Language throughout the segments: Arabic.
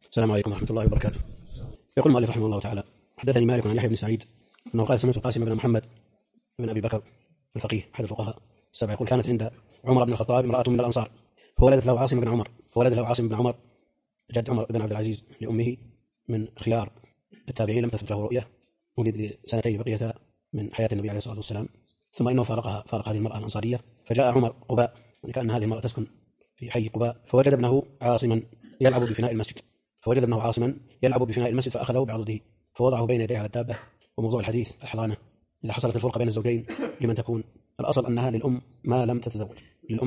السلام عليكم ورحمة الله وبركاته. يقول المؤلف رحمه الله تعالى: حدثني مالك عن يحيى بن سعيد أنه قال: سمعت القاسم بن محمد بن أبي بكر الفقيه أحد الفقهاء السبعة يقول: كانت عند عمر بن الخطاب امرأة من الأنصار فولد له عاصم بن عمر جد عمر بن عبد العزيز لأمه من خيار التابعين، لم تثبت له رؤية، ولد سنتين بقيتا من حياة النبي عليه الصلاة والسلام، ثم إنه فارق هذه المرأة الأنصارية، فجاء عمر قباء، كأن هذه المرأة تسكن في حي قباء، فوجد ابنه عاصما يلعب بفناء المسجد فأخذه بعضده فوضعه بين يديه على الدابة. وموضوع الحديث الحضانة إذا حصلت الفرقة بين الزوجين لمن تكون؟ الأصل أنها للأم ما لم تتزوج،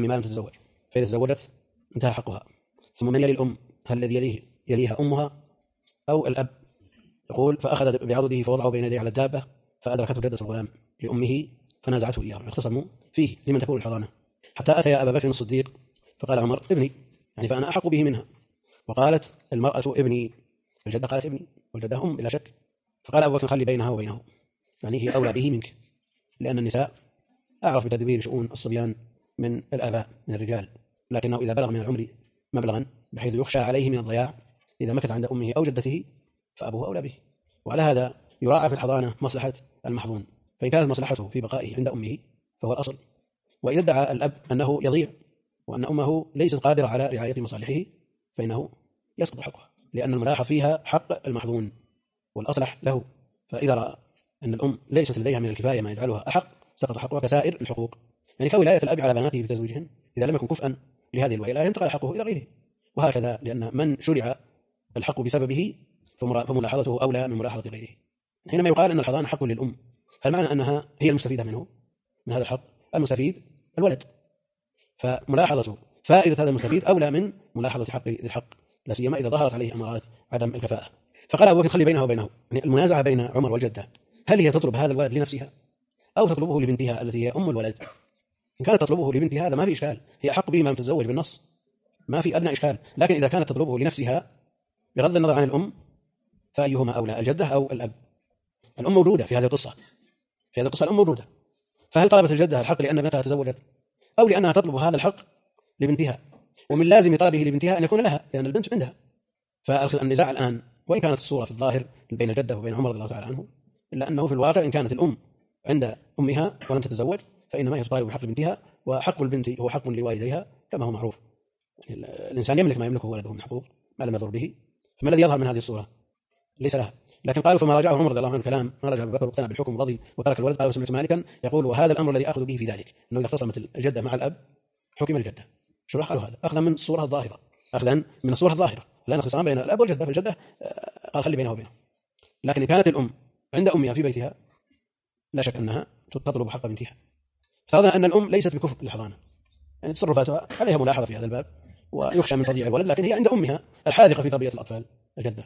فإذا تزوجت انتهى حقها. ثم من يلي الأم؟ هل الذي يليها أمها أو الأب؟ يقول: فأخذ بعضده فوضعه بين يديه على الدابة فأدركته جدة الغلام لأمه فنازعته إياه، اختصموا فيه لمن تكون الحضانة، حتى أتى أبا بكر الصديق فقال عمر: ابني، يعني فأنا أحق به منها. وقالت المرأة: ابني. الجدة قالت: ابني، والجدة أم بلا شك. فقال أبو بكر: خلي بينها وبينه، يعني هي أولى به منك، لأن النساء أعرف بتدبير شؤون الصبيان من الآباء من الرجال، لكنه إذا بلغ من العمر مبلغا بحيث يخشى عليه من الضياع إذا مكث عند أمه أو جدته فأبوه أولى به. وعلى هذا يراعى في الحضانة مصلحة المحظون، فإن كانت مصلحته في بقائه عند أمه فهو الأصل. وإذا ادعى الأب أنه يضيع وأن أمه ليست قادرة على رعاية مصالحه فإنه يسقط حقه، لأن الملاحظ فيها حق المحظون والأصلح له. فإذا رأى أن الأم ليست لديها من الكفاية ما يجعلها أحق سقط حقها كسائر الحقوق، يعني كولاية الأب على بناته في تزويجهن إذا لم يكن كفءا لهذه الولاية انتقل حقه إلى غيره، وهكذا، لأن من شرع الحق بسببه فملاحظته أولى من ملاحظة غيره. حينما يقال أن الحضانة حق للأم، هل معنى أنها هي المستفيدة منه من هذا الحق؟ المستفيد الولد، فملاحظة فائدة هذا المستفيد أولى من ملاحظة حق ذي الحق، لا سيما إذا ظهرت عليه أمارات عدم الكفاءة. فقال أبو بكر: خلي بينها وبينه، يعني المنازعة بين عمر والجدة، هل هي تطلب هذا الولد لنفسها أو تطلبه لبنتها التي هي أم الولد؟ إن كانت تطلبه لبنتها هذا ما في إشكال، هي أحق به ما لم تتزوج بالنص، ما في أدنى إشكال. لكن إذا كانت تطلبه لنفسها بغض النظر عن الأم فأيهما أولى، الجدة أو الأب؟ الأم موجودة في هذه القصة، الأم موجودة، فهل طلبت الجدة الحق لأن ابنتها تزوجت أو لأنها تطلب هذا الحق لبنتها؟ ومن لازم طلبه لبنتها أن يكون لها، لأن البنت عندها. فالنزاع الآن وإن كانت الصورة في الظاهر بين الجدة وبين عمر رضي الله تعالى عنه، إلا أنه في الواقع إن كانت الأم عند أمها ولم تتزوج فإنما هي تطالب بحق بنتها، وحق البنت هو حق لوالديها كما هو معروف. الإنسان يملك ما يملكه ولده من حقوق ما لم يضر به، فما الذي يظهر من هذه الصورة؟ ليس لها. لكن قالوا: فما راجعه عمر رضي الله عنه الكلام ما رجع أبو بكر واقتنع بالحكم ورضي وترك الولد. قالوا: سمعت مالكا يقول: وهذا الأمر الذي أخذ به في ذلك، أنه إذا اختصمت الجدة مع الأب حكم الجدة. شو قالوا هذا؟ أخذا من الصورة الظاهرة، لأن اختصام بين الأب والجدة، فالجدة قال: خلي بينه وبينه. لكن إن كانت الأم عند أمها في بيتها لا شك أنها تطلب حق بنتها. فرضنا أن الأم ليست بكفء للحضانة، يعني تصرفاتها عليها ملاحظة في هذا الباب ويخشى من تضييع الولد، لكن هي عند أمها الحاذقة في تربية الأطفال الجدة،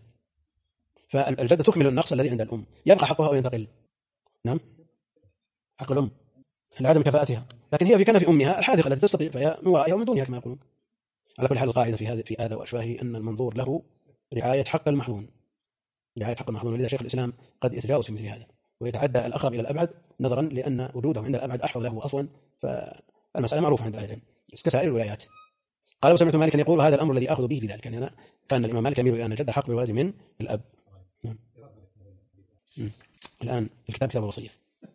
فالجدة تكمل النقص الذي عند الأم، يبقى حقها أو ينتقل؟ نعم، حق الأم لعدم كفاءتها، لكن هي في كنف أمها الحاذقة التي تستطيع، فهي من ورائها ومن دونها كما يقولون. على كل حال القاعدة في هذا وأشباهه أن المنظور له رعاية حق المحظون، ولذا شيخ الإسلام قد يتجاوز في مثل هذا ويتعدى الأقرب إلى الأبعد نظرا لأن وجوده عند الأبعد أحفظ له أصلا، فالمسألة معروفة عند أهل العلم كسائر الولايات. قال: وسمعت مالكا يقول: هذا الأمر الذي أخذ به في ذلك، يعني كان الإمام مالك يميل إلى أن الجد حق بالولد من الأب. الآن الكتاب كتاب الوصية،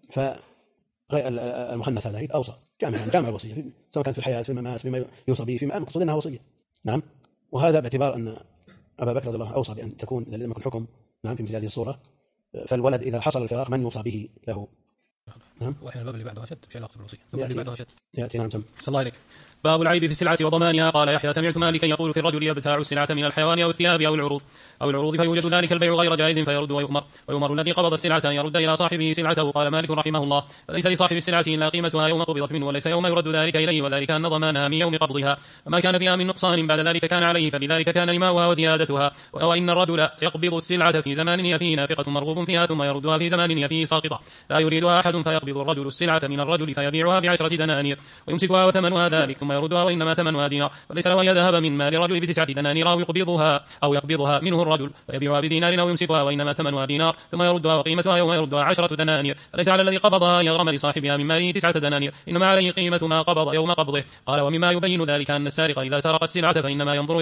فالمخنث هذا أوصى جامع الوصية، سواء كانت في الحياة في الممات فيما يوصى به فيما مقصود أنها وصية. نعم، وهذا باعتبار أن أبا بكر رضي الله عنه أوصى بأن تكون لم يكن حكم نعم في مثل هذه الصورة، فالولد إذا حصل الفراق من يوصى به له؟ نعم، وأحيانا الباب اللي بعده أشد في علاقة بالوصية يأتي. نعم، صلى الله عليك. باب العيب في السلعة وضمانها. قال يحيى: سمعت مالكا يقول: في الرجل يبتاع السلعة من الحيوان أو الثياب أو العروض فيوجد ذلك البيع غير جائز فيرد ويؤمر الذي قبض السلعة أن يرد إلى صاحبه سلعته. قال مالك رحمه الله: فليس لصاحب السلعة إلا قيمتها يوم قبضت منه، وليس يوم يرد ذلك إليه، وذلك أن ضمانها من يوم قبضها، وما كان فيها من نقصان بعد ذلك كان عليه، فبذلك كان لماؤها وزيادتها. وإن الرجل يقبض السلعة في زمان هي فيه نافقة مرغوب فيها ثم يردها في زمان هي فيه ساقطة لا يريدها أحد، فيقبض الرجل السلعة من الرجل فيبيعها ب10 دنانير ويمسكها وثمنها ذلك، ثم ثم يردها وإنما ثمنها دينار، فليس له أن يذهب من مال الرجل ب9 دنانير أو يقبضها منه الرجل فيبيعها بدينار أو يمسكها، وإنما ثمنها دينار ثم يردها وقيمتها يوم يردها 10 دنانير، فليس على الذي قبضها أن يغرم لصاحبها من ماله 9 دنانير، إنما عليه قيمة ما قبض يوم قبضه. قال: ومما يبين ذلك أن السارق إذا سرق السلعة فإنما ينظر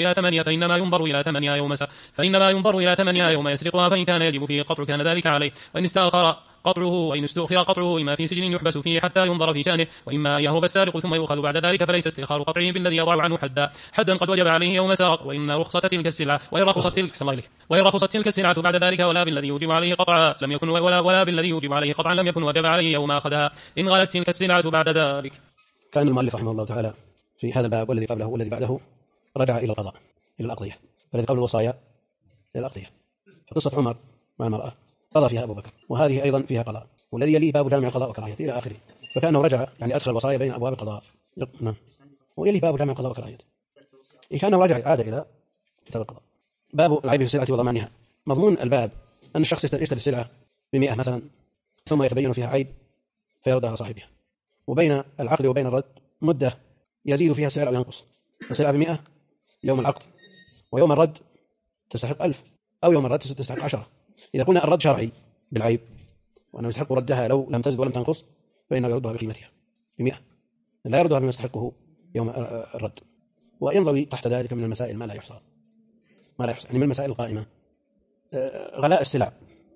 إلى ثمنها يوم يسرقها، فإن كان يجب فيه القطع كان ذلك عليه، وإن استؤخر قطعه إما في سجن يحبس فيه حتى ينظر في شأنه، وإما يهرب السارق ثم يؤخذ بعد ذلك، فليس استئخار قطعه بالذي يضع عنه حدا قد وجب عليه يوم سرق، وإن رخصة تلك السلعة وإن رخصت تلك السلعة بعد ذلك ولا بالذي يوجب عليه قطعا لم يكن وجب عليه يوم أخذها إن غلت تلك السلعة بعد ذلك. كان المؤلف رحمه الله تعالى في هذا الباب والذي قبله والذي بعده رجع إلى القضاء، إلى الأقضية، والذي قبل الوصايا إلى الأقضية. فقصة عمر مع المرأة قضى فيها أبو بكر، وهذه أيضا فيها قضاء، والذي يليه باب جامع القضاء وكراهية إلى آخره، فكأنه رجع يعني أدخل الوصايا بين أبواب القضاء. نعم. ويليه باب جامع القضاء وكراهية، كأنه عاد إلى كتاب القضاء. باب العيب في السلعة وضمانها. مضمون الباب أن الشخص يشتري السلعة ب100 مثلا، ثم يتبين فيها عيب فيردها على صاحبها، وبين العقد وبين الرد مدة يزيد فيها السعر أو ينقص. السلعة ب100 يوم العقد، ويوم الرد تستحق 1000، أو يوم الرد تستحق 10. إذا قلنا الرد شرعي بالعيب وأنه يستحق ردها لو لم تزد ولم تنقص، فإنه يردها بقيمتها ب100، لا يردها بما يستحقه يوم الرد. وينضوي تحت ذلك من المسائل ما لا يحصى، يعني من المسائل القائمة غلاء السلع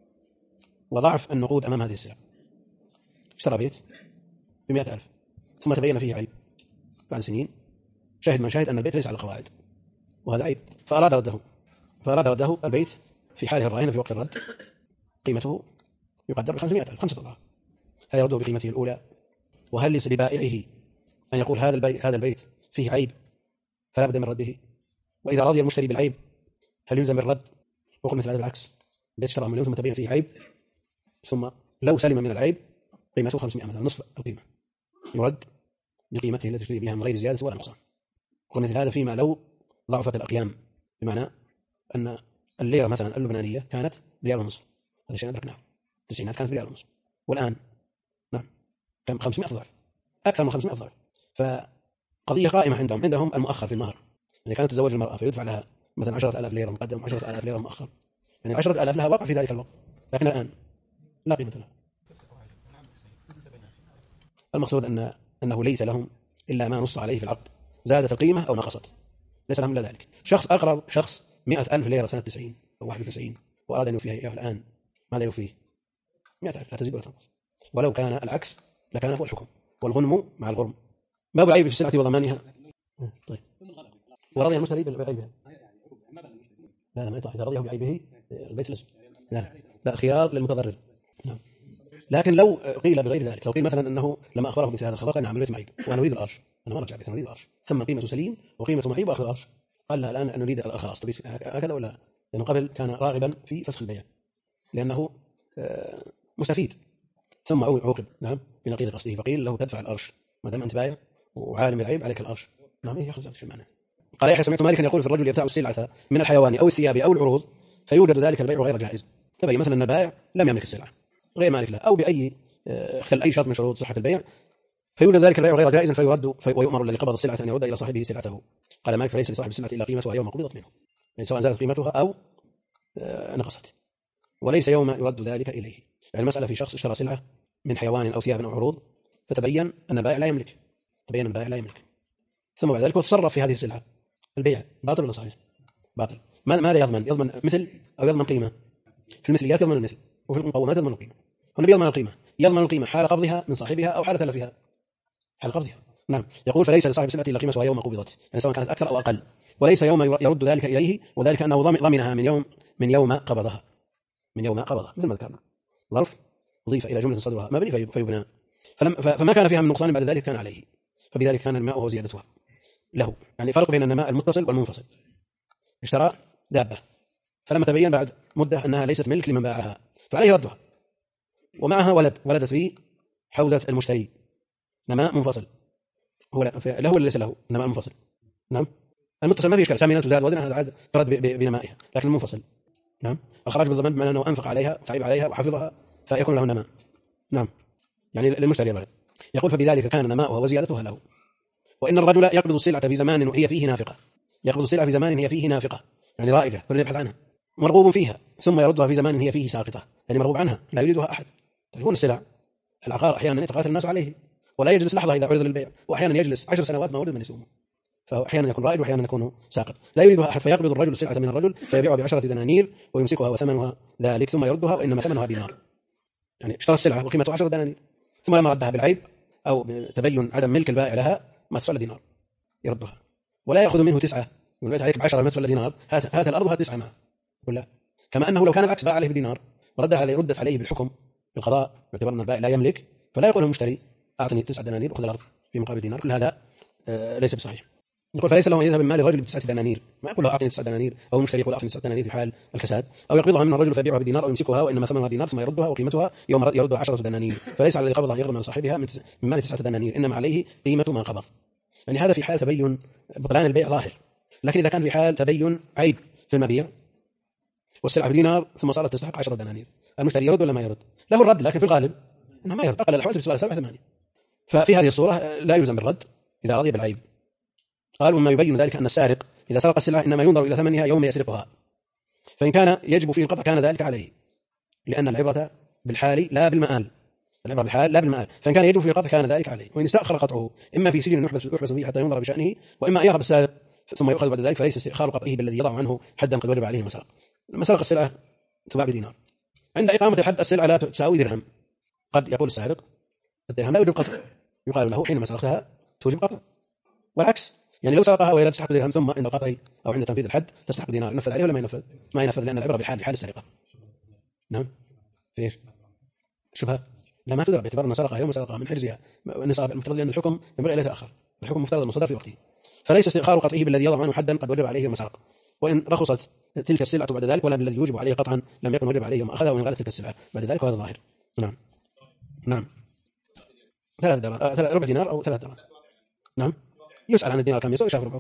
وضعف النقود أمام هذه السلع. اشترى بيت ب100,000 ثم تبين فيه عيب بعد سنين، شاهد من شاهد أن البيت ليس على القواعد وهذا عيب، فأراد رده البيت في حاله الراهنة في وقت الرد قيمته يقدر ب500,000، 5 أضعاف. هل يرده بقيمته الأولى؟ وهل لبائعه أن يقول هذا البيت فيه عيب فلا بد من رده؟ وإذا رضي المشتري بالعيب هل يلزم الرد؟ وقل مثل هذا العكس، بيت اشترى مليون ثم تبين فيه عيب، ثم لو سلم من العيب قيمته 500 مثلا، نصف القيمة، يرد بقيمته التي تشتري بها من غير زيادة ولا نقصان. ومثل هذا فيما لو ضعفت الأقيام، بمعنى أن الليرة مثلا اللبنانية كانت ريال ونصف، هذا الشيء أدركناه، التسعينات كانت ريال ونصف، والآن نعم كان 500 ضعف، أكثر من 500 ضعف. فقضية قائمة عندهم المؤخر في المهر، يعني كانت تتزوج المرأة فيدفع لها مثلا 10,000 ليرة مقدم و10,000 ليرة مؤخر، يعني 10,000 لها وقع في ذلك الوقت، لكن الآن لا قيمة لها. المقصود أنه ليس لهم إلا ما نص عليه في العقد، زادت القيمة أو نقصت، ليس لهم إلا ذلك. شخص أقرض شخص 100,000 ليرة سنة 90 أو 91 وأراد أن يوفيها إياه الآن، ماذا يوفيه؟ 100,000 لا تزيد ولا تنقص، ولو كان العكس لكان فوق الحكم، والغنم مع الغرم. باب العيب في السلعة وضمانها. طيب، ورضي المشتري بعيبها، لا ما يطلع، إذا رضيه بعيبه البيت لازم، لا خيار للمتضرر. نعم. لكن لو قيل بغير ذلك، لو قيل مثلا أنه لما أخبره بمثل هذا الخبر قال نعم البيت معيب وأنا أريد الأرش، أنا ما رجع بيت، أنا أريد الأرش، ثم قيمة سليم وقيمة معيب وأخذ الأرش، قال لا الآن نريد الخلاص هكذا ولا؟ لأنه قبل كان راغبا في فسخ البيع لأنه مستفيد، ثم عوقب نعم بنقيض قصده، فقيل له تدفع الأرش ما دام أنت بايع وعالم العيب عليك الأرش. نعم يأخذ ذلك المعنى. قال يحيى سمعت مالكا يقول في الرجل يبتاع السلعة من الحيوان أو الثياب أو العروض فيوجد ذلك البيع غير جائز. تبين مثلا أن البائع لم يملك السلعة غير مالك له، أو بأي اختل أي شرط من شروط صحة البيع، فيوجد ذلك البيع غير جائز فيرد ويؤمر الذي قبض السلعة أن يرد إلى صاحبه سلعته. قال مالك فليس لصاحب السلعة إلا قيمتها يوم قبضت منه، يعني سواء زادت قيمتها أو نقصت، وليس يوم يرد ذلك إليه. يعني المسألة في شخص اشترى سلعة من حيوان أو ثياب أو عروض فتبين أن البائع لا يملك، ثم بعد ذلك تصرف في هذه السلعة، البيع باطل ولا صحيح؟ باطل. ماذا يضمن مثل أو يضمن قيمة؟ في المثليات يضمن المثل، وفي المقومات يضمن القيمة. والنبي يضمن القيمة حال قبضها من صاحبها أو حال تلفها، حال قبضها. نعم. يقول فليس لصاحب السلعة إلا قيمتها يوم قبضت، يعني سواء كانت أكثر أو أقل، وليس يوم يرد ذلك إليه، وذلك أنه ضمنها من يوم قبضها، مثل ما ذكرنا ظرف أضيف إلى جملة صدرها مبني فيبنى، فما كان فيها من نقصان بعد ذلك كان عليه، فبذلك كان الماء وهو زيادتها له. يعني فرق بين النماء المتصل والمنفصل. اشترى دابة فلما تبين بعد مدة أنها ليست ملك لمن باعها فعليه ردها، ومعها ولدت فيه حوزة المشتري، نماء منفصل، هو له ولا ليس له؟ نماء منفصل. نعم. المتصل ما فيه إشكال، سامنة تزاد وزنها هذا عاد ترد بنمائها، لكن المنفصل نعم الخراج بالضمان بمعنى أنه أنفق عليها وتعب عليها وحفظها فيكون له نماء. نعم، يعني للمشتري الولد. يقول فبذلك كان نماؤها وزيادتها له، وإن الرجل يقبض السلعة في زمان وهي فيه نافقة، يقبض السلعة في زمان هي فيه نافقة يعني رائجة فليبحث عنها، مرغوب فيها، ثم يردها في زمان هي فيه ساقطة يعني مرغوب عنها لا يريدها أحد. تعرفون السلع العقار أحيانا يتقاتل الناس عليه ولا يجلس لحظة إذا عرض للبيع، وأحيانا يجلس 10 سنوات ما ولد من يسومه، فأحيانا يكون رائج وأحيانا يكون ساقط لا يريدها أحد، فيقبض الرجل السلعة من الرجل فيبيعها ب10 دنانير ويمسكها وثمنها ذلك ثم يردها وإنما ثمنها دينار، يعني اشترى السلعة وقيمتها 10 دنانير ثم لما ردها بالعيب أو بتبين عدم ملك البائع لها ما تسوى دينار يردها، ولا يأخذ منه 9 والبيت عليك ب10 ما تسوى دينار، هات الأرض وهات 9 معه ولا. كما أنه لو كان العكس باع عليه بدينار ردت عليه بالحكم بالقضاء باعتبار أن البائع لا يملك، فلا يقول المشتري أعطني 9 دنانير وخذ الأرض في مقابل دينار، كل هذا ليس بصحيح. يقول فليس له أن يذهب من مال الرجل ب9 دنانير، ما يقول له أعطني 9 دنانير، أو المشتري يقول أعطني 9 دنانير في حال الكساد، أو يقبضها من الرجل فيبيعها بدينار أو يمسكها وإنما ثمنها دينار ثم يردها وقيمتها يوم يردها 10 دنانير، فليس على الذي قبضها يقبض من صاحبها من مال 9 دنانير، إنما عليه قيمة ما قبض. يعني هذا في حال تبين بطلان البيع ظاهر، لكن إذا كان في حال تبين عيب في المبيع والسلعة بدينار ثم صارت تستحق 10 دنانير، المشتري يرد ولا ما يرد؟ له الرد، لكن في الغالب انه ما يرد، اقل الاحوال تسوى 7 8. ففي هذه الصورة لا يلزم بالرد إذا رضي بالعيب. قالوا وما يبين ذلك أن السارق إذا سرق السلعة إنما ينظر إلى ثمنها يوم يسرقها، فإن كان يجب فيه القطع كان ذلك عليه، لأن العبرة بالحال لا بالمآل، العبرة بالحال لا بالمآل، فإن كان يجب فيه القطع كان ذلك عليه. وإن استأخر قطعه إما في سجن يحبس فيه حتى ينظر بشأنه، وإما أن يهرب السارق ثم يؤخذ بعد ذلك، فليس استئخار قطعه بالذي يضع عنه حدا قد وجب عليه مسرق. لما سرق السلعة تباع بدينار، عند إقامة الحد السلعة لا تساوي درهم، قد يقول السارق الدرهم لا يوجب قطع، يقال له حينما سرقتها توجب قطع، والعكس يعني لو سرقها وهي لا تستحق درهم ثم عند القطع أو عند تنفيذ الحد تستحق دينار، ينفذ عليه ولا ما ينفذ؟ ما ينفذ، لأن العبرة بالحال بحال السرقة. نعم فيش شبهة لا ما تدرى باعتبار أن سرقها يوم سرقها من حرزها النصاب، المفترض أن الحكم ينبغي إليه تأخر، الحكم مفترض المصدر في وقته، فليس استئخار قطعه بالذي يضع عنه حدا قد وجب عليه يوم سرق، وإن رخصت تلك السلعة بعد ذلك ولا بالذي يوجب عليه قطعا لم يكن وجب عليه يوم أخذها، وإن غلت تلك السلعة بعد ذلك وهذا ظاهر. نعم نعم 3 ربع دينار أو 3 درهم. نعم يسأل عن الدينار كم يسوي شاف ربعه.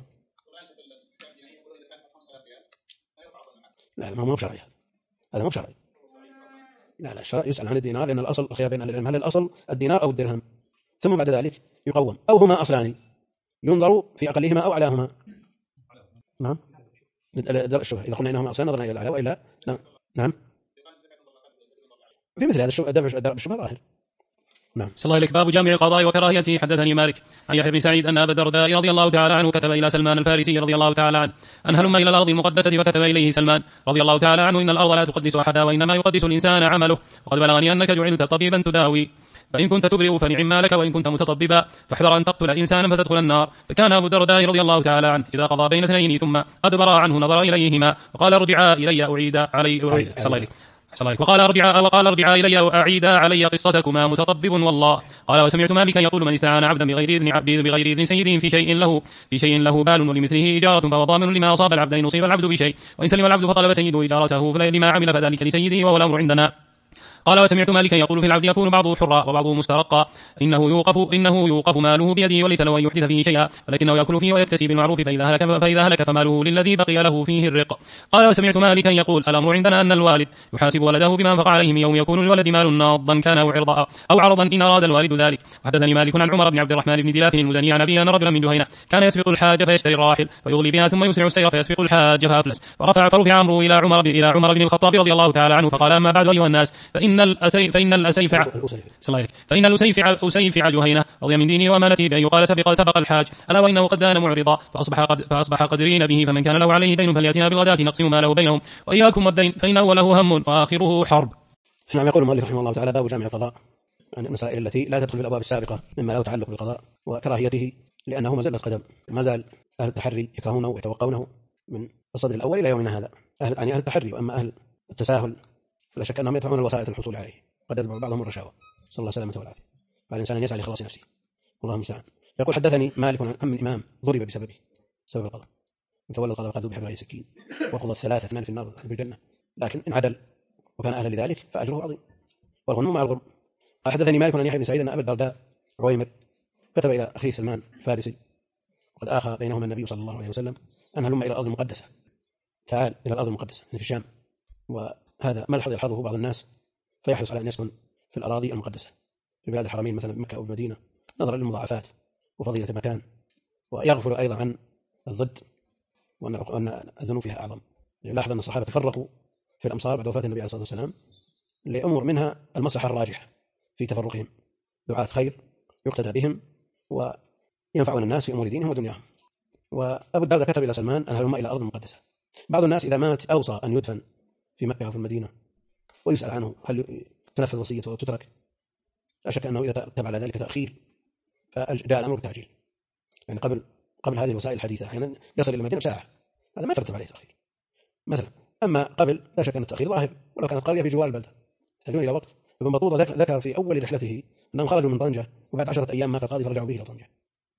لا ما هو شرعي، هذا مو شرعي. لا الشرع يسأل عن الدينار، لأن الأصل الخلاف بين العلم هل الأصل الدينار أو الدرهم، ثم بعد ذلك يقوم، أو هما أصلان ينظر في أقلهما أو أعلاهما. نعم درء الشبهة، إذا قلنا إنهما أصلان نظرنا إلى الأعلى وإلا نعم في مثل هذا درء الشبهة ظاهر. نعم. صلى الله عليك. باب جامع القضاء وكراهيته. حدثني مالك عن يحيى بن سعيد أن أبا الدرداء رضي الله تعالى عنه كتب إلى سلمان الفارسي رضي الله تعالى عنه أن هلم إلى الأرض المقدسة، فكتب إليه سلمان رضي الله تعالى عنه إن الأرض لا تقدس أحدا وإنما يقدس الإنسان عمله، وقد بلغني أنك جعلت طبيبا تداوي، فإن كنت تبرئ فنعم ما لك، وإن كنت متطببا فاحذر أن تقتل إنسانا فتدخل النار. فكان أبو الدرداء رضي الله تعالى عنه إذا قضى بين اثنين ثم أدبر عنه نظر إليهما وقال ارجعا إلي أعيدا علي وقال ارجعا إلي وأعيدا علي قصتكما متطبب والله. قال وسمعت مالكا يقول من استعان عبدا بغير إذن سيده في شيء له بال ولمثله إجارة فهو ضامن لما أصاب العبد إن أصيب العبد بشيء، وإن سلم العبد فطلب سيده إجارته لما عمل فذلك لسيده وهو الأمر عندنا. قال وسمعت مالكا يقول في العبد يكون بعضه حرا وبعضه مسترقا، إنه يوقف ماله بيده وليس له أن يحدث فيه شيئا، ولكنه يأكل فيه ويكتسي بالمعروف، فإذا هلك فماله للذي بقي له فيه الرق. قال وسمعت مالكا يقول الأمر عندنا أن الوالد يحاسب ولده بما انفق عليه من يوم يكون الولد مال ناضا كان أو عرضا إن أراد الوالد ذلك. وحدثني مالك عن عمر بن عبد الرحمن بن دلاف المدني عن أبي أن رجلا من جهينة كان يسبق الحاج فيشتري الراحل فيغلي بها ثم يسرع السير فيسبق الحاج فأفلس، فرفع أمره إلى عمر بن الخطاب رضي الله تعالى عنه فقال أما بعد أيها الناس فإن الأسيفع جهينة رضي من دينه وأمانته بأن يقال سبق الحاج، ألا وإنه قد دان معرضا فأصبح قدرين به، فمن كان له عليه دين فليأتنا بالغداة نقسم ما له بينهم، وإياكم والدين فإنه له هم وآخره حرب. نعم. يقول المؤلف رحمه الله تعالى باب جامع القضاء، عن المسائل التي لا تدخل في الأبواب السابقة مما له تعلق بالقضاء وكراهيته، لأنه مزلة قدم، ما زال أهل التحري يكرهونه ويتوقونه من الصدر الأول إلى يومنا هذا، أهل التحري. وأما أهل التساهل فلا شك أنهم يدفعون الوسائل الحصول عليه، قد يتبع بعضهم الرشاوى، صلى الله سلامة والعافية، فالإنسان يسعى لخلاص نفسه والله المستعان. يقول حدثني مالك عن كم من إمام ضرب سبب القضاء، من تولى القضاء فقد ذبح بغير سكين وقضى 3 2 في النار في الجنة، لكن إن عدل وكان أهلا لذلك فأجره عظيم، والغنم مع الغرم. حدثني مالك عن يحيى بن سعيد أن أبا الدرداء عويمر كتب إلى أخيه سلمان فارسي وقد آخى بينهما النبي صلى الله عليه وسلم أن هلم إلى الأرض المقدسة، تعال إلى الأرض المقدسة في الشام. وهذا ملحظ يلحظه بعض الناس فيحرص على أن يسكن في الأراضي المقدسة في بلاد الحرمين مثلا مكة أو المدينة، نظرا للمضاعفات وفضيلة المكان ويغفل أيضا عن الضد، وأن الذنوب فيها أعظم. لاحظ أن الصحابة تفرقوا في الأمصار بعد وفاة النبي عليه الصلاة والسلام لأمور منها المصلحة الراجحة في تفرقهم، دعاة خير يقتدى بهم وينفعون الناس في أمور دينهم ودنياهم. وأبو الدرداء كتب إلى سلمان أن هلم إلى الأرض المقدسة. بعض الناس إذا مات أوصى أن يدفن في مكة أو في المدينة، ويسأل عنه هل تنفذ وصيته وتترك؟ لا شك أنه إذا ترتب على ذلك تأخير فجاء الأمر بالتعجيل. يعني قبل هذه الوسائل الحديثة أحيانا يصل إلى المدينة ساعة، هذا ما يترتب عليه تأخير مثلا. أما قبل لا شك أن التأخير ظاهر، ولو كانت قرية في جوار البلدة يحتاجون إلى وقت. ابن بطوطة ذكر في أول رحلته أنهم خرجوا من طنجة وبعد 10 أيام مات القاضي فرجعوا به إلى طنجة.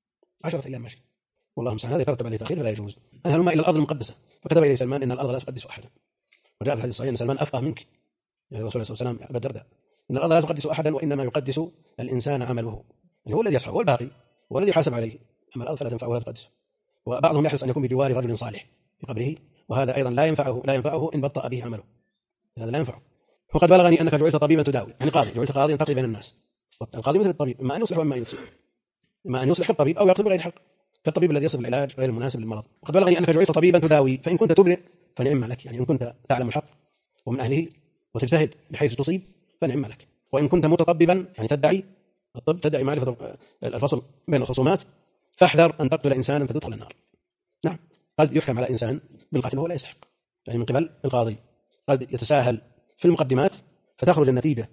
10 أيام ماشي، والله المستعان، هذا يترتب عليه تأخير فلا يجوز. أنا هلم إلى الأرض المقدسة، فكتب إليه سلمان إن الأرض لا تقدس أحدا. وجاء في الحديث الصحيح أن سلمان أفقه منك، يعني الرسول صلى الله عليه وسلم أبا الدرداء، إن الأرض لا تقدس أحدا وإنما يقدس الإنسان عمله، يعني هو الذي يصحى، هو الباقي، هو الذي يحاسب عليه، أما الأرض فلا تنفعه ولا تقدسه. وبعضهم يحرص أن يكون بجوار رجل صالح في قبره، وهذا أيضا لا ينفعه إن بطأ به عمله، هذا لا ينفعه. وقد بلغني أنك جعلت طبيبا تداوي، يعني قاضي، جعلت قاضيا تقضي بين الناس. القاضي مثل الطبيب، إما أن يصلح وإما أن يفسد، إما أن يصلح الطبيب أو يقضي بغير حق، كالطبيب الذي يصف العلاج غير المناسب للمرض. وقد بلغني أنك جعلت طبيبا تداوي، فإن كنت تبرئ فنعم لك، يعني إن كنت تعلم الحق ومن أهله وتجتهد بحيث تصيب فنعم لك، وإن كنت متطببا يعني تدعي الطب، تدعي معرفة الفصل بين الخصومات، فاحذر أن تقتل إنسانا فتدخل النار. نعم، قد يحكم على إنسان بالقتل وهو لا يستحق، يعني من قبل القاضي قد يتساهل في المقدمات فتخرج النتيجة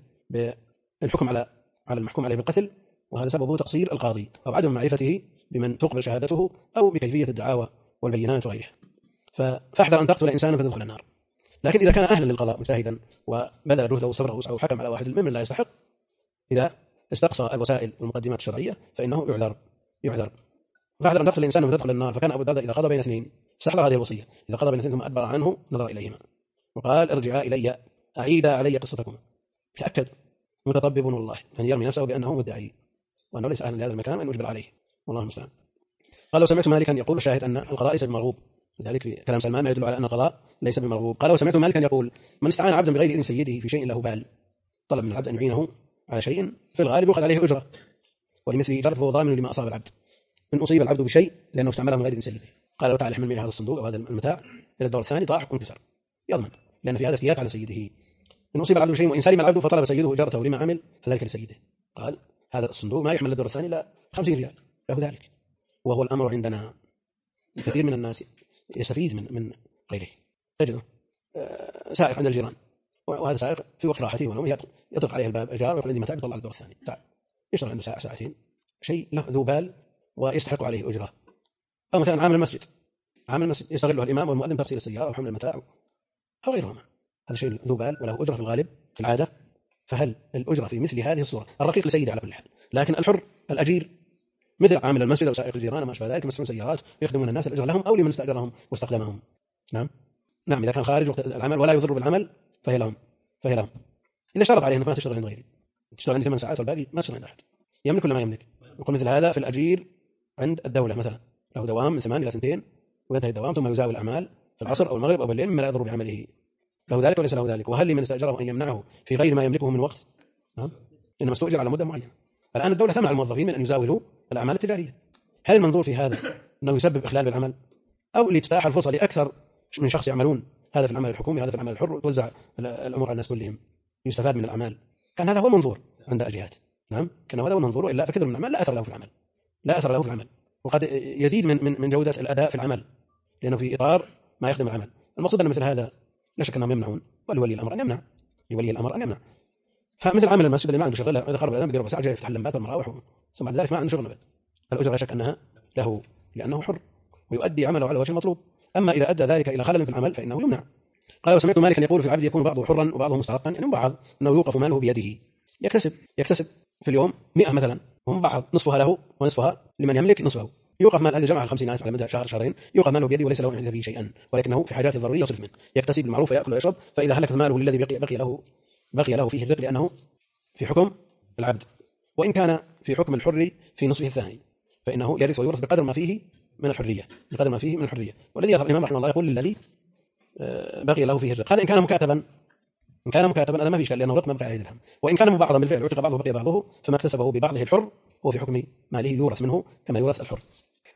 بالحكم على المحكوم عليه بالقتل، وهذا سببه تقصير القاضي أو عدم معرفته بمن تقبل شهادته أو بكيفية الدعاوى والبينات وغيرها. فاحذر أن تقتل إنسانا فتدخل النار. لكن إذا كان أهلا للقضاء مجتهدا وبذل جهده وصبره وسعه وحكم على واحد ممن لا يستحق، إذا استقصى الوسائل والمقدمات الشرعية فإنه يعذر. فاحذر أن تقتل الإنسان فتدخل النار. فكان أبو الدرداء إذا قضى بين اثنين استحضر هذه الوصية، إذا قضى بين اثنين ثم أدبر عنه نظر إليهما وقال ارجعا إلي أعيدا علي قصتكم. تأكد متطبب والله، يعني يرمي نفسه بأنه مدعي وأنه ليس أهلا لهذا المكان أن يجبر عليه، والله المستعان. قال وسمعت مالكا يقول، الشاهد أن القضاء ليس بمرغوب، لذلك في كلام سلمان ما يدل على أن القضاء ليس بمرغوب. قال وسمعت مالكا يقول من استعان عبدا بغير إذن سيده في شيء له بال، طلب من العبد أن يعينه على شيء في الغالب يؤخذ عليه أجرة، ولمثله إجارة فهو ضامن لما أصاب العبد إن أصيب العبد بشيء لأنه استعمله من غير إذن سيده. قال وتعالى احمل معي هذا الصندوق أو هذا المتاع إلى الدور الثاني طاح انكسر، يضمن، لأن في هذا افتيات على سيده. إن أصيب العبد بشيء وإن سلم العبد فطلب سيده إجارته لما عمل فذلك لسيده. قال هذا الصندوق ما يحمل للدور الثاني لا 50 ريال له ذلك، وهو الأمر عندنا كثير من الناس يستفيد من غيره. تجده سائق عند الجيران، وهذا سائق في وقت راحته ونومه يطرق عليه الباب أجار ويقول عندي متاع يطلع الدور الثاني، تعال يشتغل عنده ساعة ساعتين، شيء له ذو بال ويستحق عليه أجرة. أو مثلا عامل المسجد يستغله الإمام والمؤذن تغسيل السيارة وحمل المتاع أو غيرهما، هذا شيء ذو بال وله أجرة في الغالب في العادة. فهل الأجرة في مثل هذه الصورة؟ الرقيق لسيده على كل حال، لكن الحر الأجير مثل عامل المسجد أو سائق الجيران وما أشبه ذلك مسؤول سيارات يخدمون الناس الأجرة لهم أو لمن استأجرهم واستخدمهم. نعم إذا كان خارج وقت العمل ولا يضر بالعمل فهي لهم. إذا شرط عليه أنك ما تشتغل عند غيري، تشتغل عندي 8 ساعات والباقي ما تشتغل عند أحد، يملك كل ما يملك. يقول مثل هذا في الأجير عند الدولة مثلا، له دوام من 8 إلى 2 وينتهي الدوام ثم يزاول الأعمال في العصر أو المغرب أو بالليل مما لا يضر بعمله، له ذلك وليس له ذلك. وهل لمن استأجره أن يمنعه في غير ما يملكه من وقت؟ إنما استؤجر على مدة معينة. الآن الدولة تمنع الموظفين من أن يزاولوا الأعمال التجارية. هل المنظور في هذا أنه يسبب إخلال بالعمل، أو لتتاح الفرصة لأكثر من شخص يعملون هذا في العمل الحكومي هذا في العمل الحر وتوزع الأمور على الناس كلهم يستفاد من الأعمال؟ كان هذا هو المنظور عند الجهات. نعم كان هذا هو المنظور، إلا فكثر من الأعمال لا أثر له في العمل، وقد يزيد من جودة الأداء في العمل لأنه في إطار ما يخدم العمل. المقصود أن مثل هذا لا شك أنهم يمنعون، ولولي الأمر أن يمنع. فمثل عامل المسجد اللي ما عنده شغل، إذا خرب الأذان بربع ساعة جاي يفتح اللمبات والمراوح ثم بعد ذلك ما عنده شغل، الأجر لا شك أنها له لأنه حر ويؤدي عمله على وجه المطلوب. أما إذا أدى ذلك إلى خلل في العمل فإنه يمنع. قال وسمعت مالكا يقول في العبد يكون بعضه حرا وبعضه مستحقا، يعني بعض أنه يوقف ماله بيده، يكتسب في اليوم 100 مثلا، وهم بعض نصفها له ونصفها لمن يملك نصفه، يوقف مال هذا جمع 50 على مدى شهرين، يوقف ماله بيده وليس له عند فيه شيئا، ولكنه في حاجات ضرورية يصرف منه، يكتسب بالمعروف ويأكل ويشرب، فإذا هلك ماله الذي بقي له فيه الرق لأنه في حكم العبد، وإن كان في حكم الحر في نصفه الثاني فإنه يرث ويورث بقدر ما فيه من الحرية، والذي يظهر الإمام رحمه الله يقول للذي بقي له فيه الرق. هذا إن كان مكاتبا أنا ما في شيء لأنه الرق ما بقي عليه درهم، وإن كان مبعضا بالفعل اعتق بعضه بقي بعضه، فما اكتسبه ببعضه الحر هو في حكم ماله يورث منه كما يورث الحر.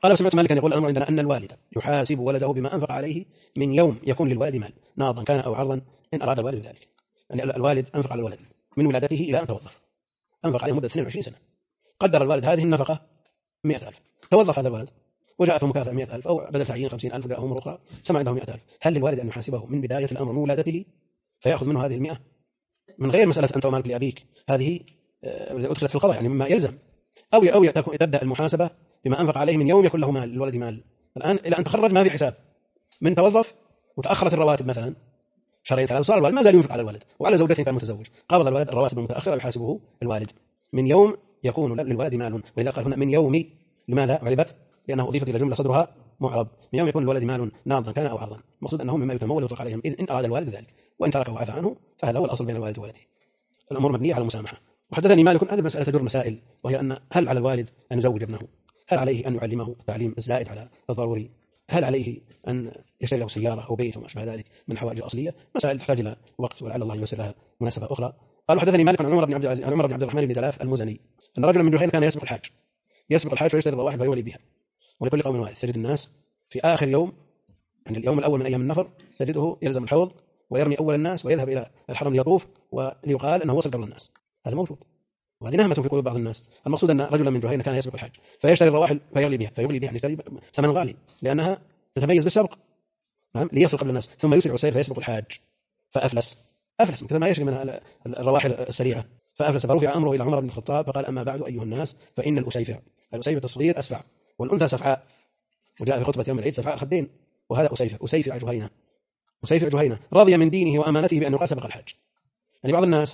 قال سمعت مالكا يقول الأمر عندنا أن الوالد يحاسب ولده بما أنفق عليه من يوم يكون للولد مال ناضا كان أو عرضا إن أراد الوالد ذلك. يعني الوالد أنفق على الولد من ولادته إلى أن توظف، أنفق عليه مدة 22 سنة، قدر الوالد هذه النفقة 100,000، توظف هذا الولد وجاءته مكافأة 100,000 أو بدل تعيين 50,000 وجاءه أمر أخرى سمع عنده 100,000، هل للوالد أن يحاسبه من بداية الأمر من ولادته فيأخذ منه هذه 100 من غير مسألة أنت ومالك لأبيك؟ هذه أدخلت في القضاء، يعني مما يلزم، أو تبدأ المحاسبة بما أنفق عليه من يوم يكون له مال للولد مال الآن إلى أن تخرج ما في حساب، من توظف وتأخرت الرواتب مثلا شهرين ثلاثة صار الوالد ما زال ينفق على الولد وعلى زوجته كان متزوج، قبض الولد الرواتب المتأخرة يحاسبه الوالد من يوم يكون للولد مال. ولذا قال هنا من يوم، لماذا عربت؟ لأنه أضيفت إلى جملة صدرها معرب، من يوم يكون الولد مال ناضا كان أو عرضا، المقصود أنه مما يتمول ويطلق عليهم إن أراد الوالد ذلك، وإن تركه وعفى عنه فهذا هو الأصل بين الوالد وولده، الأمور مبنية على المسامحة. وحدثني مالك هذه المسألة تدور مسائل، وهي أن هل على الوالد أن يزوج ابنه؟ هل عليه أن يعلمه التعليم الزائد على الضروري؟ هل عليه أن يشتري له سيارة أو بيت وما أشبه ذلك من حوائج الأصلية؟ مسائل تحتاج إلى وقت ولعل الله ييسر لها مناسبة أخرى. قال حدثني مالك عن عمر بن عبد الرحمن بن دلاف المزني أن رجلا من جهينة كان يسبق الحاج فيشتري الرواحل فيولي بها، ولكل قوم وارث. تجد الناس في آخر يوم، يعني اليوم الأول من أيام النفر، تجده يلزم الحوض ويرمي أول الناس ويذهب إلى الحرم ليطوف وليقال أنه وصل قبل الناس، هذا موجود، وهذه نهمة في قلوب بعض الناس. المقصود أن رجلا من جهينة كان يسبق الحاج فيشتري الرواحل فيغلي بها يعني يشتري ثمن غالي لأنها تتميز بالسبق، نعم، ليصل قبل الناس، ثم يسرع السير فيسبق الحاج فأفلس مثل ما يشري من الرواحل السريعة فأفلس، فرفع أمره إلى عمر بن الخطاب فقال أما بعد أيها الناس فإن الأسيفع التصغير أسفع والأنثى سفعاء، وجاء في خطبة يوم العيد سفعاء الخدين، وهذا أسيفع جهينة رضي من دينه وأمانته بأنه قد سبق الحاج. يعني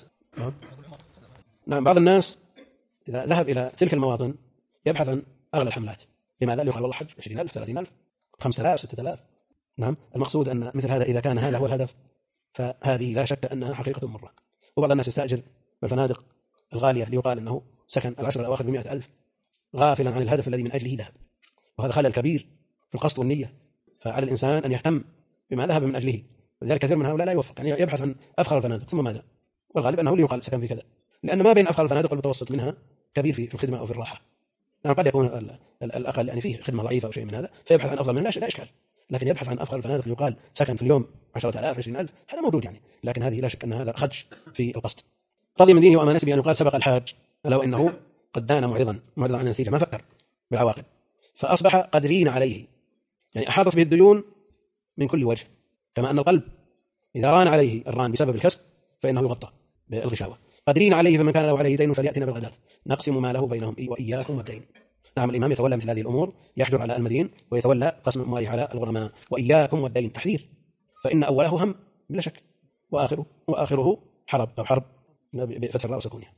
بعض الناس إذا ذهب إلى تلك المواطن يبحث عن أغلى الحملات، لماذا؟ ليقال والله حج 20,000 30,000 5,000 6,000. نعم، المقصود أن مثل هذا إذا كان هذا هو الهدف فهذه لا شك أنها حقيقة مرة. وبعض الناس يستأجر بالفنادق الغالية ليقال أنه سكن العشر الأواخر ب100,000 غافلا عن الهدف الذي من أجله ذهب، وهذا خلل كبير في القصد والنية، فعلى الإنسان أن يهتم بما ذهب من أجله، ولذلك كثير من هؤلاء لا يوفق، يعني يبحث عن أفخر الفنادق ثم ماذا؟ والغالب أنه ليقال سكن في كذا، لأن ما بين أفخر الفنادق والمتوسط منها كبير في الخدمة أو في الراحة. نعم، قد يكون الأقل يعني فيه خدمة ضعيفة أو شيء من هذا فيبحث عن أفضل منه لا إشكال، لكن يبحث عن أفخر الفنادق ليقال سكن في اليوم 10,000 20,000 هذا موجود يعني، لكن هذه لا شك أن هذا خدش في القصد. رضي من دينه وأمانته بأن يقال سبق الحاج، ألا وإنه قد دان معرضا عن النتيجة، ما فكر بالعواقب فأصبح قد رين عليه، يعني أحاطت به الديون من كل وجه، كما أن القلب إذا ران عليه الران بسبب الكسب فإنه يغطى بالغشاوة. قد رين عليه فمن كان له عليه دين فليأتنا بالغداة نقسم ما له بينهم وإياكم والدين. نعم، الإمام يتولى مثل هذه الأمور، يحجر على المدين ويتولى قسم أمواله على الغرماء، وإياكم والدين تحذير، فإن أوله هم بلا شك وآخره حرب أو حرب بفتح الراء وسكونها،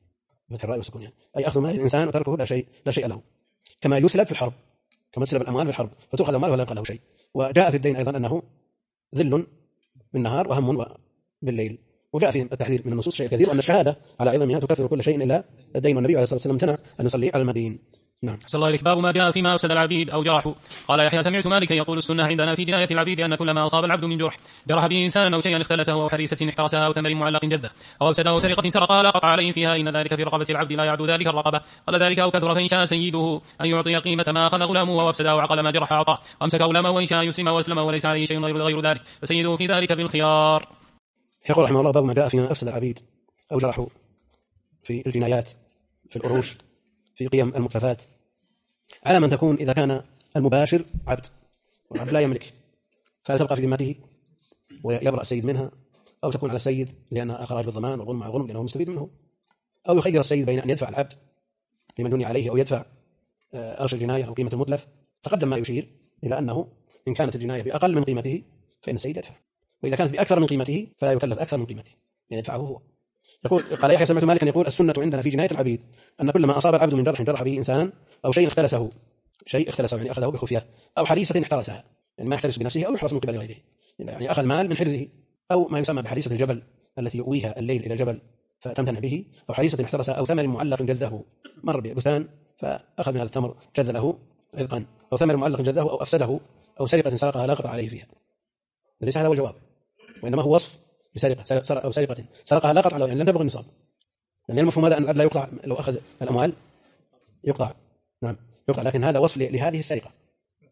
أي أخذ مال الإنسان وتركه لا شيء له، كما يسلب في الحرب، كما يسلب الأموال في الحرب فتأخذ المال ولا يبقى له شيء. وجاء في الدين أيضا أنه ذل بالنهار وهم بالليل، وجاء في التحذير من النصوص شيء كثير، وأن الشهادة على عظمها تكفر كل شيء إلا الدين، والنبي عليه الصلاة والسلام امتنع أن يصلي على المدين. نعم. صلى الله عليه. باب ما جاء فيما أفسد العبيد أو جرحوا. قال يحيى سمعت مالكا يقول السنة عندنا في جناية العبيد أن كل ما أصاب العبد من جرح به إنسانا أو شيئا اختلسه أو حريسة احترسها أو ثمر معلق جده أو أفسده أو سرقة سرقها لا قطع عليه فيها إن ذلك في رقبة العبد لا يعدو ذلك الرقبة. قال ذلك أو كثر فإن شاء سيده أن يعطي قيمة ما أخذ غلامه وأفسده أو عقل ما جرح أعطاه وأمسك غلامه وإن شاء يسلم وأسلم وليس عليه شيء غير ذلك فسيده في ذلك بالخيار. يقول رحمه الله باب ما جاء فيما أفسد العبيد أو جرحوا في الجنايات، في الأروش، في قيم المتلفات، على من تكون إذا كان المباشر عبد والعبد لا يملك، فهل تبقى في ذمته ويبرأ السيد منها، أو تكون على السيد لأنها أخراج بالضمان والظلم مع الظلم لأنه مستفيد منه، أو يخير السيد بين أن يدفع العبد لمن دني عليه أو يدفع أرش الجناية أو قيمة المتلف. تقدم ما يشير إلى أنه إن كانت الجناية بأقل من قيمته فإن السيد يدفع، وإذا كانت بأكثر من قيمته فلا يكلف أكثر من قيمته يعني يدفعه هو. قال يحيى سمعت مالكا يقول السنة عندنا في جناية العبيد أن كل ما أصاب العبد من جرح به إنسانا أو شيء اختلسه يعني أخذه بخفية، أو حريسة احترسها يعني ما يحترس بنفسه أو يحرس من قبل غيره، يعني أخذ مال من حرزه، أو ما يسمى بحريسة الجبل التي يؤويها الليل إلى الجبل فتمتنع به، أو حريسة احترسها، أو ثمر معلق جلده، مر ببستان فأخذ من هذا التمر جد له عذقا، أو ثمر معلق جلده، أو أفسده، أو سرقة سرقها لا قطع عليه فيها. ليس هذا هو الجواب، وإنما هو وصف بسرقة أو سرقة سرقها لا قطع له، يعني لم تبلغ النصاب، يعني المفهوم هذا أن العبد لا يقطع لو أخذ الأموال يقطع، نعم يقطع، لكن هذا وصف لهذه السرقة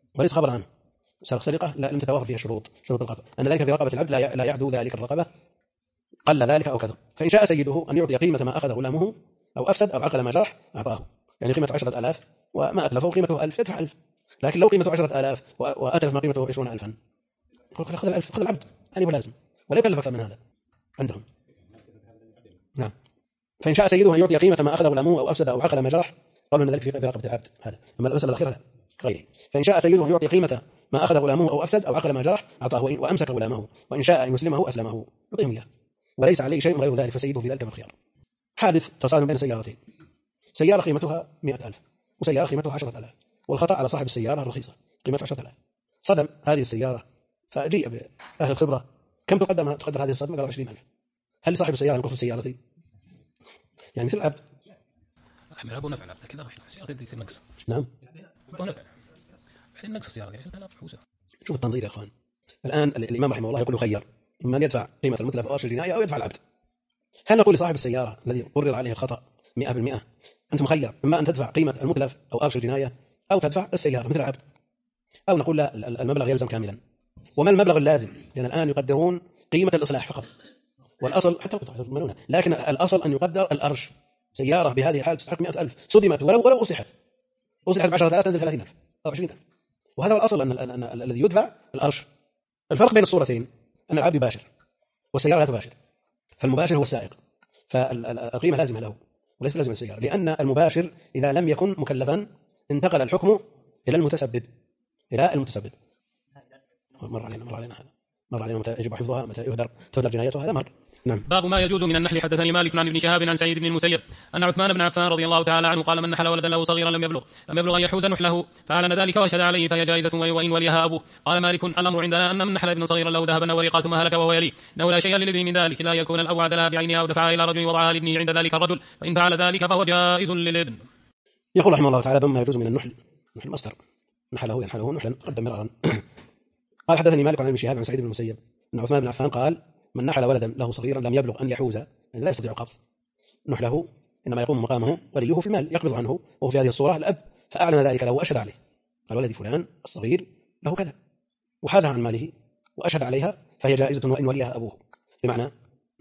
وليس خبرا عنه. سرق سرقة لم تتوافر فيها شروط القطع، أن ذلك في رقبة العبد لا يعدو ذلك الرقبة قل ذلك أو كثر. فإن شاء سيده أن يعطي قيمة ما أخذ غلامه أو أفسد أو عقل ما جرح أعطاه، يعني قيمة 10,000 وما أتلفه قيمته 1000 يدفع 1000. لكن لو قيمته 10,000 وأتلف ما قيمته 20,000 يقول خذ 1000 خذ العبد يعني بلازم، ولا يكلف أكثر من هذا عندهم. نعم. فإن شاء سيده أن يعطي قيمة ما أخذ غلامه أو أفسد أو عقل ما جرح قالوا أن ذلك في رقبة العبد هذا. أما المسألة الأخيرة غيره. فإن شاء سيده أن يعطي قيمة ما أخذ غلامه أو أفسد أو عقل ما جرح أعطاه وأمسك غلامه، وإن شاء أن يسلمه أسلمه يعطيه إياه، وليس عليه شيء غير ذلك، فسيده في ذلك بالخيار. حادث تصادم بين سيارتين، سيارة قيمتها 100,000 وسيارة قيمتها 10,000، والخطأ على صاحب السيارة الرخيصة قيمتها 10,000. صدم هذه السيارة، فجيء بأهل الخبرة كم تقدر هذه الصدمة؟ قالوا 20,000. هل صاحب السيارة ينقص السيارة؟ يعني مثل العبد أحمل أبو نفع العبد كذا السيارة تدي النقص. نعم أبو نفع بعدين نقص السيارة 10,000 حوسة. شوف التنظير يا أخوان. الآن الإمام رحمه الله يقول خير إما أن يدفع قيمة المتلف أو أرش الجناية أو يدفع العبد. هل نقول لصاحب السيارة الذي قرر عليه الخطأ 100% أنت مخير إما أن تدفع قيمة المتلف أو أرش الجناية أو تدفع السيارة مثل العبد، أو نقول لا المبلغ يلزم كاملا؟ وما المبلغ اللازم؟ لأن الآن يقدرون قيمة الإصلاح فقط، والأصل حتى القطع، لكن الأصل أن يقدر الأرش. سيارة بهذه الحال تستحق 100,000 صدمت ولو أصلحت ب10,000 تنزل 30,000 أو 20,000، وهذا هو الأصل أن الذي يدفع الأرش. الفرق بين الصورتين أن العبد يباشر والسيارة لا تباشر، فالمباشر هو السائق، فالقيمة لازمة له وليس لازمة السيارة، لأن المباشر إذا لم يكن مكلفا انتقل الحكم إلى المتسبب مر علينا متى يجب حفظها، متى تهدر جنايتها، هذا مر. نعم. باب ما يجوز من النحل. حدثني مالك عن ابن شهاب عن سعيد بن المسيب أن عثمان بن عفان رضي الله تعالى عنه قال من نحل ولدا له صغيرا لم يبلغ أن يحوز نحله فأعلن ذلك وشهد عليه فهي جائزة وإن وليها أبوه. قال مالك الأمر عندنا أن من نحل ابن صغيرا له ذهبا ورقات ثم هلك وهو يليه إنه لا شيء للابن من ذلك لا يكون الأب عزلها بعينها أو دفعها إلى رجل وضعها لابنه عند ذلك الرجل، فإن فعل ذلك فهو جائز للابن. يقول رحمه الله تعالى بما يجوز من النحل مصدر نحله ينحله نحلا قدم مرارا. قال حدثني مالك عن ابن شهاب عن سعيد بن المسيب أن عثمان بن عفان قال من نحل ولدا له صغيرا لم يبلغ أن يحوز، يعني لا يستطيع القبض نحله، إنما يقوم مقامه وليه في المال يقبض عنه، وهو في هذه الصورة الأب، فأعلن ذلك له وأشهد عليه قال ولدي فلان الصغير له كذا، وحازها عن ماله وأشهد عليها فهي جائزة وإن وليها أبوه. بمعنى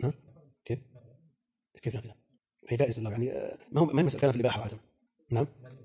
كيف هي جائزة الله، يعني ما هي مسألة كانت الإباحة وعدم. نعم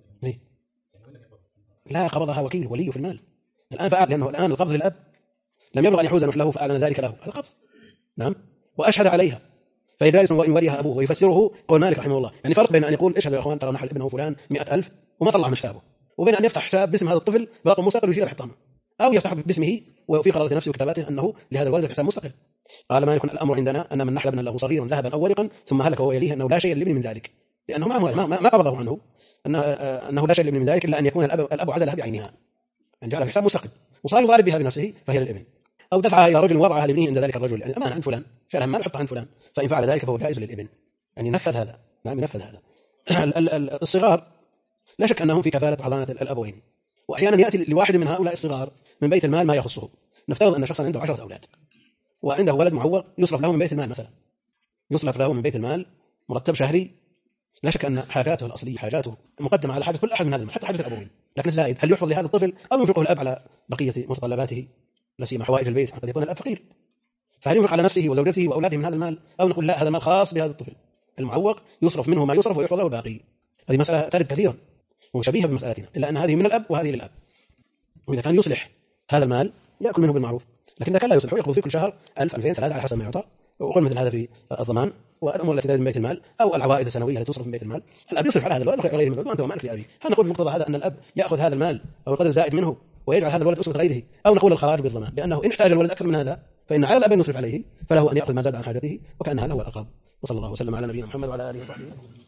لا قبضها ولي في المال الآن فأعلن، لأنه الآن القبض للأب لم يبلغ أن يحوز نحله فأعلن ذلك له، هذا قبض. نعم. وأشهد عليها فهي جائزة وإن وليها أبوه. ويفسره قول مالك رحمه الله، يعني فرق بين أن يقول اشهد يا أخوان ترى نحل ابنه فلان 100,000 وما طلع من حسابه، وبين أن يفتح حساب باسم هذا الطفل برقم مستقل ويشير الحطامة، أو يفتح باسمه وفي قرارة نفسه وكتاباته أنه لهذا الولد حساب مستقل. قال مالك الأمر عندنا أن من نحل ابنا له صغيرا ذهبا أو ورقا ثم هلك وهو يليه أنه لا شيء لابن من ذلك، لأنه ما قبضه عنه، أنه لا شيء لابن من ذلك إلا أن يكون الأب عزلها بعينها، أن جعلها حساب مستقل وصار يضارب بها بنفسه فهي للابن، أو دفعها إلى رجل وضعها لابنه عند ذلك الرجل، يعني أمانة عند فلان شالها مال حطها عند فلان، فإن فعل ذلك فهو جائز للابن، يعني نفذ هذا. نعم ينفذ هذا. الصغار لا شك أنهم في كفالة حضانة الأبوين، وأحيانا يأتي لواحد من هؤلاء الصغار من بيت المال ما يخصه. نفترض أن شخصا عنده 10 أولاد وعنده ولد معوق يصرف له من بيت المال، مثلا يصرف له من بيت المال مرتب شهري، لا شك أن حاجاته الأصلية حاجاته مقدمة على حاجة كل أحد من هذا، حتى حاجة الأبوين، لكن الزائد هل يحفظ لهذا الطفل أو ينفقه الأب على بقية متطلباته لا سيما حوائج البيت، قد يكون الأب فقير، فهل ينفق على نفسه وزوجته وأولاده من هذا المال، أو نقول لا هذا مال خاص بهذا الطفل المعوق يصرف منه ما يصرف ويحفظ له الباقي؟ هذه مسألة ترد كثيرا وشبيهة بمسألتنا، إلا أن هذه من الأب وهذه للأب. وإذا كان يصلح هذا المال يأكل منه بالمعروف، لكن إذا كان لا يصلح ويقبض في كل شهر 1000 2000 3 على حسب ما يعطى، وقل مثل هذا في الضمان والأمور التي ترد من بيت المال أو العوائد السنوية التي تصرف من بيت المال، الأب يصرف على هذا الولد غيره من وأنت مالك لأبيه. هل نقول بمقتضى هذا أن الأب يأخذ هذا المال أو القدر الزائد منه ويجعل هذا الولد أسرة غيره، أو نقول الخراج بالضمان، لأنه إن احتاج الولد أكثر من هذا فإن على الأب أن يصرف عليه، فله أن يأخذ ما زاد عن حاجته وكأن هذا هو الأقرب. وصلى الله وسلم على نبينا محمد وعلى آله وصحبه.